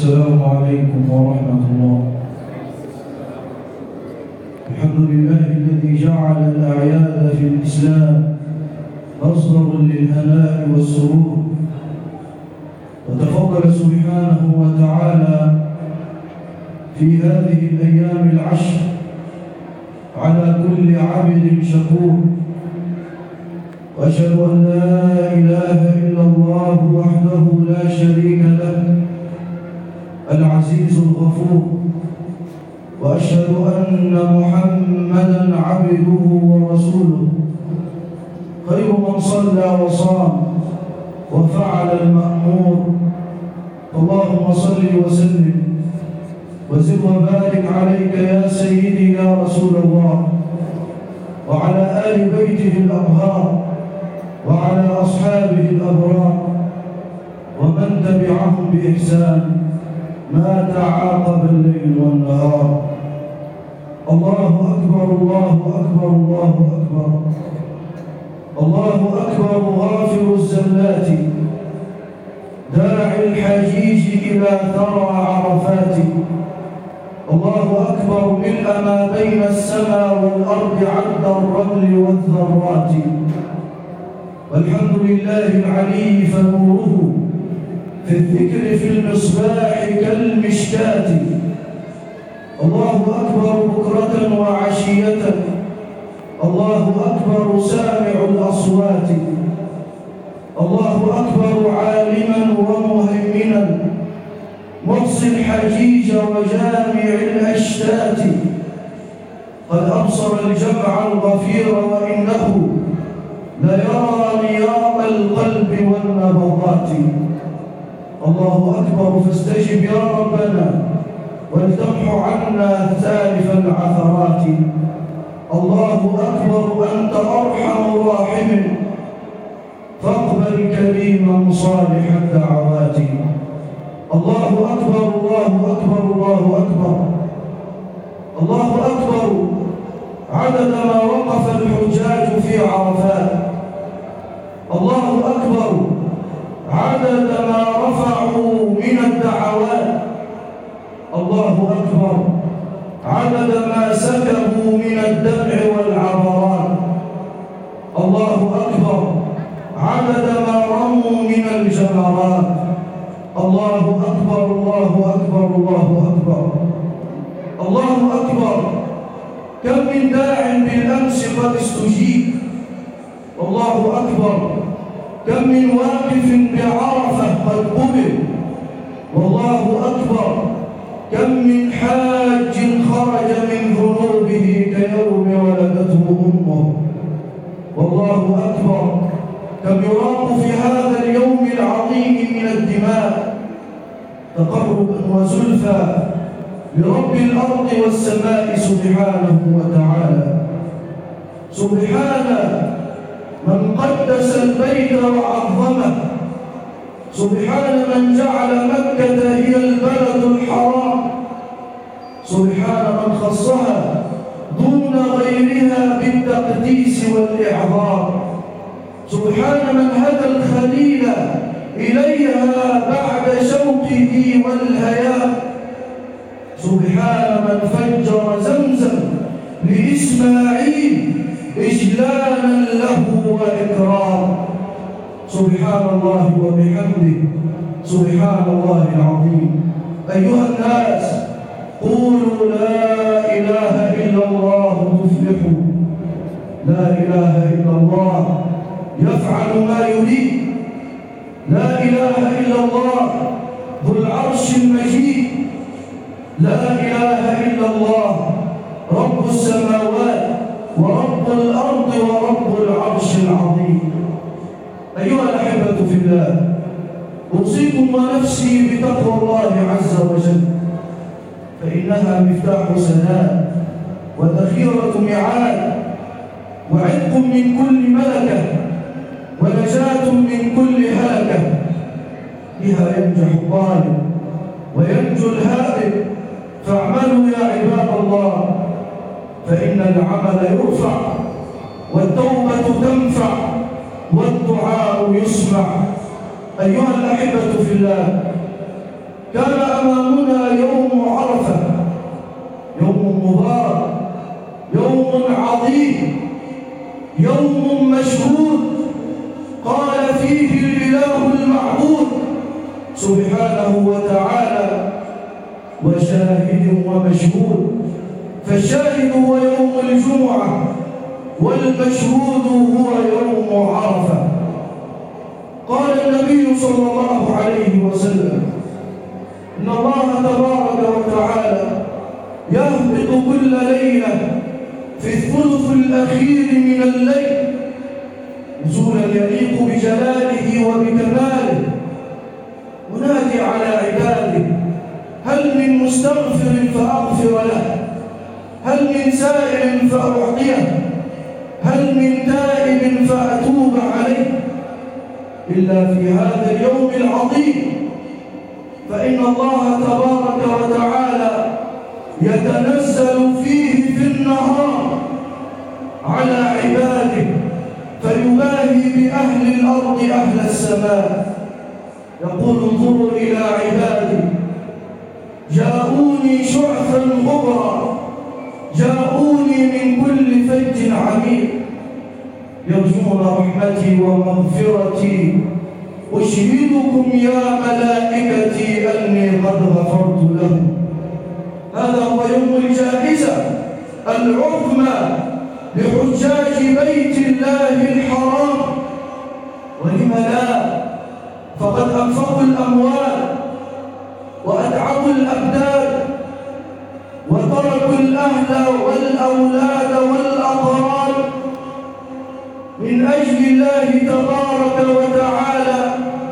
السلام عليكم ورحمة الله. الحمد لله الذي جعل الأعياد في الإسلام مصدر للهناء والسرور، وتفضل سبحانه وتعالى في هذه الأيام العشر على كل عبد شكور. وأشهد أن لا إله إلا الله وحده لا شريك له العزيز الغفور، وأشهد أن محمدًا عبده ورسوله خير من صلى وصام وفعل المأمور. اللهم صل وسلم وزد وبارك عليك يا سيدي يا رسول الله، وعلى آل بيته الأطهار، وعلى أصحابه الأبرار، ومن تبعهم بإحسان ما تعاقب الليل والنهار. الله أكبر الله أكبر الله أكبر. الله أكبر غافر الزلات، داعي الحجيج إلى ثرى عرفات. الله أكبر ملء ما بين السماء والأرض عد الرمل والذرات. والحمد لله العلي فنوره في الذكر في المصباح كالمشكاة. الله أكبر بكرة وعشية، الله أكبر سامع الأصوات. الله أكبر عالما ومهيمنا محصي الحجيج وجامع الأشتات. قد أبصر الجمع الغفير وإنه ليرى نياط القلب والنبضات. الله أكبر فاستجب يا ربنا ولتمحو عنا ثالث العثرات. الله أكبر أنت أرحم راحم فاقبل كريما صالح الدعوات. الله أكبر الله أكبر الله أكبر. الله أكبر عدد ما وقف الحجاج في عرفات. الله أكبر عدد ما رفعوا من الدعوات. الله أكبر عدد ما سكبوا من الدمع والعبرات. الله أكبر عدد ما رموا من الجمرات. الله أكبر الله أكبر الله أكبر. الله أكبر كم من داع بالأمس قد استجيب. الله أكبر كم من واقف بعرفة قد قبل. والله أكبر كم من حاج خرج من ذنوبه كيوم ولدته أمه. والله أكبر كم يراق في هذا اليوم العظيم من الدماء تقربا وزلفى لرب الأرض والسماء سبحانه وتعالى. سبحان من قدس البيت وعظمه. سبحان من جعل مكة هي البلد الحرام. سبحان من خصها دون غيرها بالتقديس والإعظام. سبحان من هدى الخليل إليها بعد شوقه والهيام. سبحان من فجر زمزم لإسماعيل إجلالا له وإكرام. سبحان الله وبحمده سبحان الله العظيم. أيها الناس قولوا لا إله إلا الله تفلحوا. لا إله إلا الله يفعل ما يريد. لا إله إلا الله ذو العرش المجيد. لا إله إلا الله رب السماوات ورب الأرض ورب العرش العظيم. أيها الأحبة في الله، أوصيكم ونفسي بتقوى الله عز وجل، فإنها مفتاح سلام وذخيرة ميعاد وعتق من كل ملكة ونجاة من كل هلكة. بها ينجح الطالب وينجو الهائب. فاعملوا يا عباد الله، فإن العمل يرفع والتوبة تنفع والدعاء يسمع. أيها الأحبة في الله، كان أمامنا يوم عرفة، يوم مبارك، يوم عظيم، يوم مشهود قال فيه الإله المعبود سبحانه وتعالى: وشاهد ومشهود. فالشاهد هو يوم الجمعة، والمشهود هو يوم عرفة. قال النبي صلى الله عليه وسلم: إن الله تبارك وتعالى يهبط كل ليلة في الثلث الأخير من الليل نزولا يليق بجلاله وبكماله، ونادي على عباده: هل من مستغفر فأغفر له؟ هل من سائل فأعطيه؟ هل من تائب فأتوب عليه؟ إلا في هذا اليوم العظيم، فإن الله تبارك وتعالى يتنزل فيه في النهار على عباده فيباهي بأهل الأرض أهل السماء، يقول: انظروا إلى عبادي جاءوني شعثا غبرا، جاءوني من كل فج عميق، يرجون رحمتي ومغفرتي، أشهدكم يا ملائكتي أني قد غفرت لهم. هذا هو يوم الجائزة العظمى لحجاج بيت الله الحرام. ولم لا؟ فقد أنفقوا الأموال وأتعبوا الأبدان وتركوا الأهل والأولاد والأقران من أجل الله تبارك وتعالى،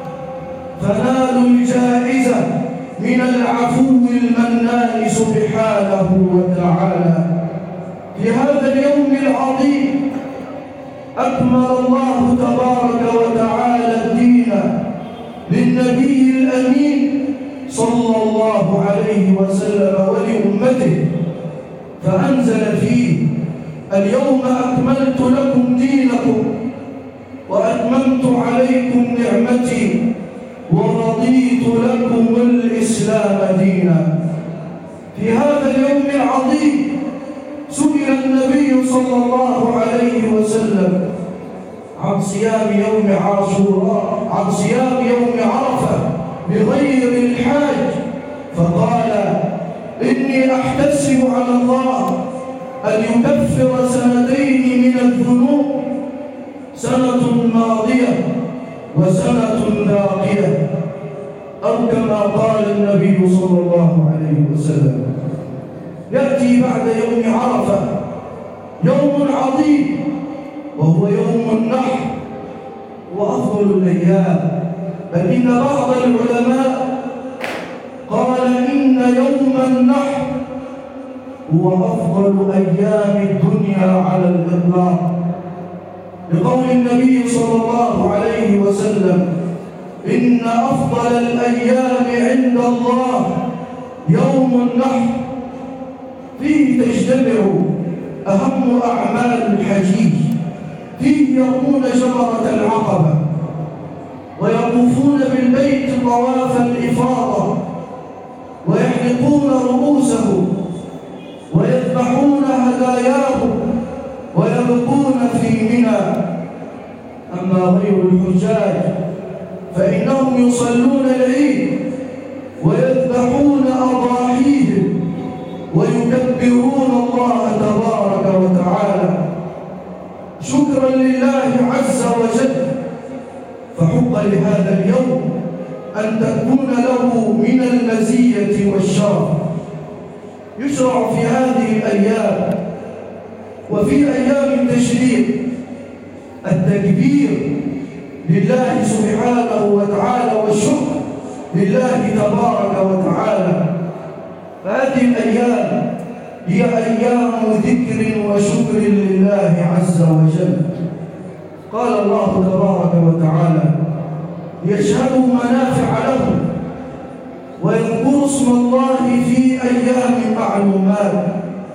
فنالوا الجائزة من العفو المنان سبحانه وتعالى. في هذا اليوم العظيم أكمل الله تبارك وتعالى الدين للنبي الأمين صلى الله عليه وسلم ولأمته، فأنزل فيه: اليوم أكملت لكم دينكم وأتممت عليكم نعمتي ورضيت لكم الإسلام دينا. في هذا اليوم العظيم سئل النبي صلى الله عليه وسلم عن صيام يوم عاشوراء، عن صيام يوم عرفة بغير الحاج، فقال: إني أحتسب على الله أن يكفر سنتين من الذنوب، سنة ماضية وسنة باقية، أو كما قال النبي صلى الله عليه وسلم. يأتي بعد يوم عرفة يوم عظيم وهو يوم النحر، وأفضل الأيام، بل إن بعض العلماء قال إن يوم النحر هو أفضل أيام الدنيا على الإطلاق، لقول النبي صلى الله عليه وسلم: إن أفضل الأيام عند الله يوم النحر، فيه تجتمع أهم أعمال الحجيج، فيه يرمون جمرة العقبة ويطوفون بالبيت طواف الإفاضة ويحلقون رؤوسهم ويذبحون هداياهم ويبقون في منى. أما غير الحجاج فإنهم يصلون العيد ويذبحون أضاحيهم ويكبرون الله تبارك وتعالى شكرا لله عز وجل. فحق لهذا اليوم أن تكون له من المزية والشرف. يشرع في هذه الأيام وفي أيام التشريق التكبير لله سبحانه وتعالى والشكر لله تبارك وتعالى. فهذه الأيام هي أيام ذكر وشكر لله عز وجل. قال الله تبارك وتعالى: ليشهدوا منافع لهم ويذكروا اسم الله في أيام معلومات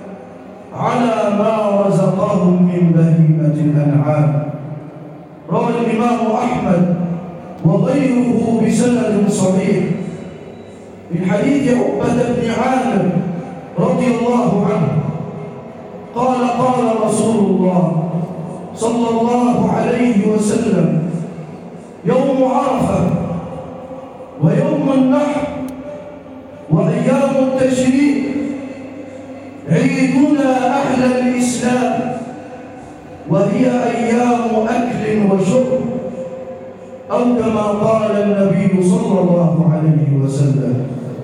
على ما رزقهم من بهيمة الأنعام. روى الإمام أحمد وغيره بسند صحيح من حديث عقبة بن عامر رضي الله عنه قال قال رسول الله صلى الله عليه وسلم: يوم عرفة ويوم النحر وأيام التشريق عيدنا أهل الإسلام، وهي أيام أكل وشرب، أو كما قال النبي صلى الله عليه وسلم.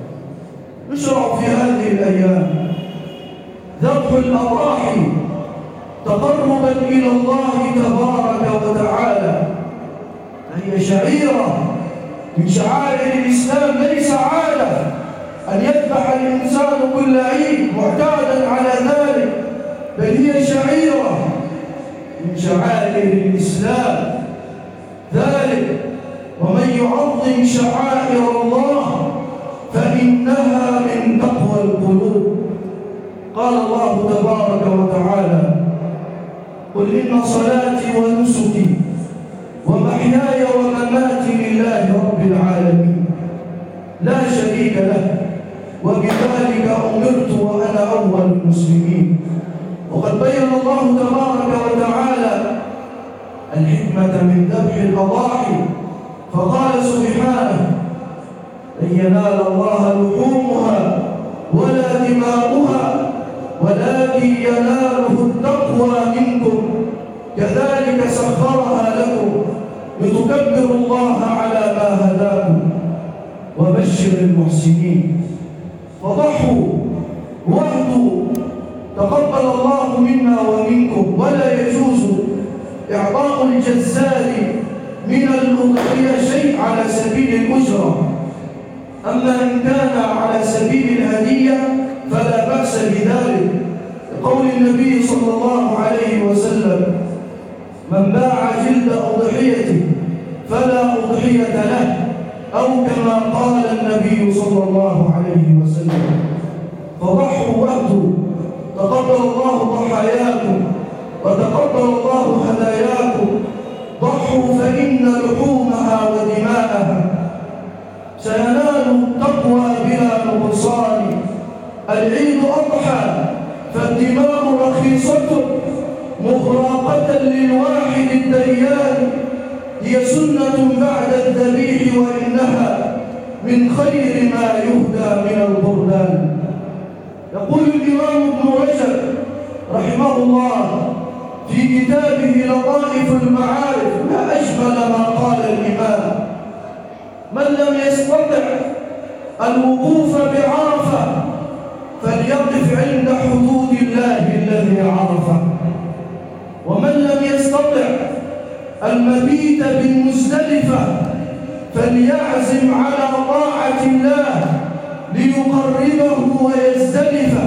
نشرع في هذه الأيام ذبح الأضاحي تقربا إلى الله تبارك وتعالى، هي شعيرة من شعائر الإسلام، ليس عادة أن يذبح الإنسان كل عيد معتادا على ذلك، بل هي شعيرة من شعائر الإسلام. ذلك ومن يعظم شعائر الله فإنها من تقوى القلوب. قال الله تبارك وتعالى: قل إن صلاتي ونسكي ومحياي ومماتي لله رب العالمين لا شريك له وبذلك أمرت وأنا أول المسلمين. وقد بين الله تبارك وتعالى الحكمة من ذبح الأضاحي فقال سبحانه: لن ينال الله لحومها ولا دماؤها ولكن يناله التقوى منكم كذلك سخرها لكم لتكبروا الله على ما هداكم وبشر المحسنين. فضحوا واهدوا تقبل الله منا ومنكم، ولا يجوز إعطاء الجزار من الأضحية شيء على سبيل الأجرة، أما إن كان على سبيل الهدية فلا بأس بذلك، لقول النبي صلى الله عليه وسلم: من باع جلد أضحيته فلا أضحية له، أو كما قال النبي صلى الله عليه وسلم. فضحوا واهدوا تقبل الله ضحاياكم وتقبل الله هداياكم. ضحوا فإن لحومها ودماءها سينال التقوى بلا نقصان. العيد أضحى فالدماء رخيصة مغراقة للواحد الديان، هي سنة بعد الذبيح وإنها من خير ما يهدى من البردان. يقول الإمام ابن رجب رحمه الله في كتابه لطائف المعارف: ما أجمل ما قال الإمام: من لم يستطع الوقوف بعرفة فليقف عند حدود الله الذي عرفه، ومن لم يستطع المبيت بالمزدلفة فليعزم على طاعة الله ليقربه ويزدلفه،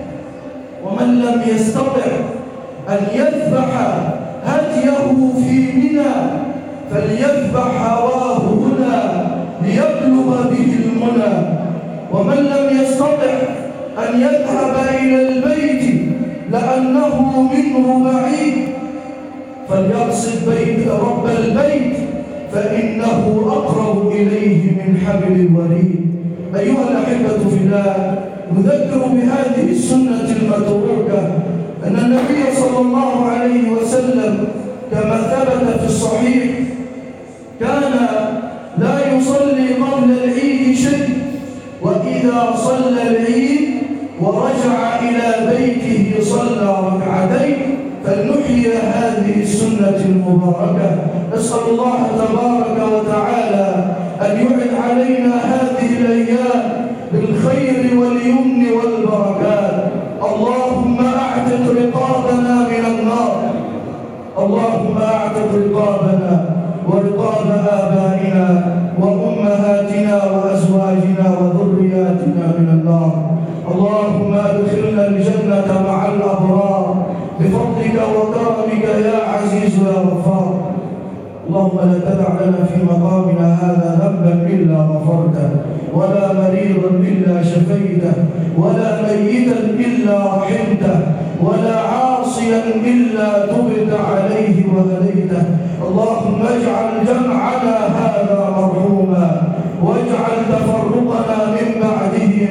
ومن لم يستطع أن يذبح هديه في منى فليذبح هواه هنا ليبلغ به المنى، ومن لم يستطع أن يذهب إلى البيت لأنه منه بعيد فليقصد بيت رب البيت فإنه أقرب إليه من حبل الوريد. أيها الأحبة في الله، نذكر بهذه السنة المتروكة أن النبي صلى الله عليه وسلم كما ثبت في الصحيح كان لا يصلي قبل العيد شيء، وإذا صلى العيد ورجع إلى بيته صلى ركعتين. فلنحيي هذه السنة المباركة. نسأل الله تبارك وتعالى أن يعن علينا هذه الأيام بالخير واليمن والبركات. اللهم أعتق رقابنا من النار، اللهم أعتق رقابنا ورقاب آبائنا وأمهاتنا وأزواجنا وذرياتنا من النار. اللهم أدخلنا الجنة مع الأبرار بفضلك وكرمك يا عزيز يا غفار. اللهم لا تدع لنا في مقامنا هذا ذنبا إلا غفرته، ولا مريضا إلا شفيته، ولا ميتا إلا رحمته، ولا عاصيا إلا تبت عليه وهديته. اللهم اجعل جمعنا هذا مرحوما، واجعل تفرقنا من بعده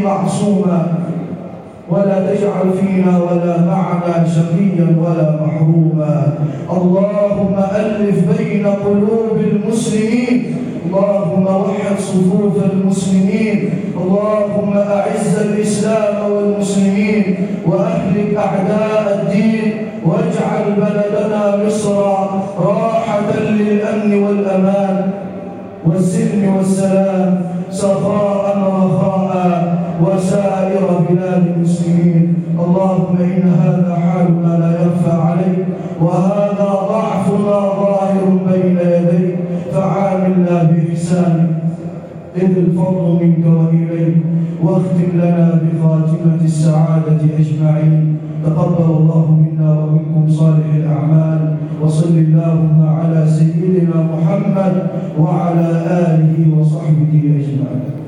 معصوما، ولا تجعل فينا ولا معنا شقيا ولا محروما. اللهم ألف بين قلوب المسلمين، اللهم وحد صفوف المسلمين، اللهم أعز الإسلام والمسلمين وأهلك أعداء الدين، واجعل بلدنا مصر راحة للأمن والأمان والسلم والسلام، سخاء رخاء وسائر بلاد المسلمين. اللهم إن هذا حالنا لا يخفى عليك، وهذا ضعفنا ظاهر بين يديك، فعاملنا بإحسانك إذ الفضل منك وإليك، واختم لنا بخاتمة السعادة أجمعين. تقبل الله منا ومنكم صالح الأعمال، وصل اللهم على سيدنا محمد وعلى آله وصحبه أجمعين.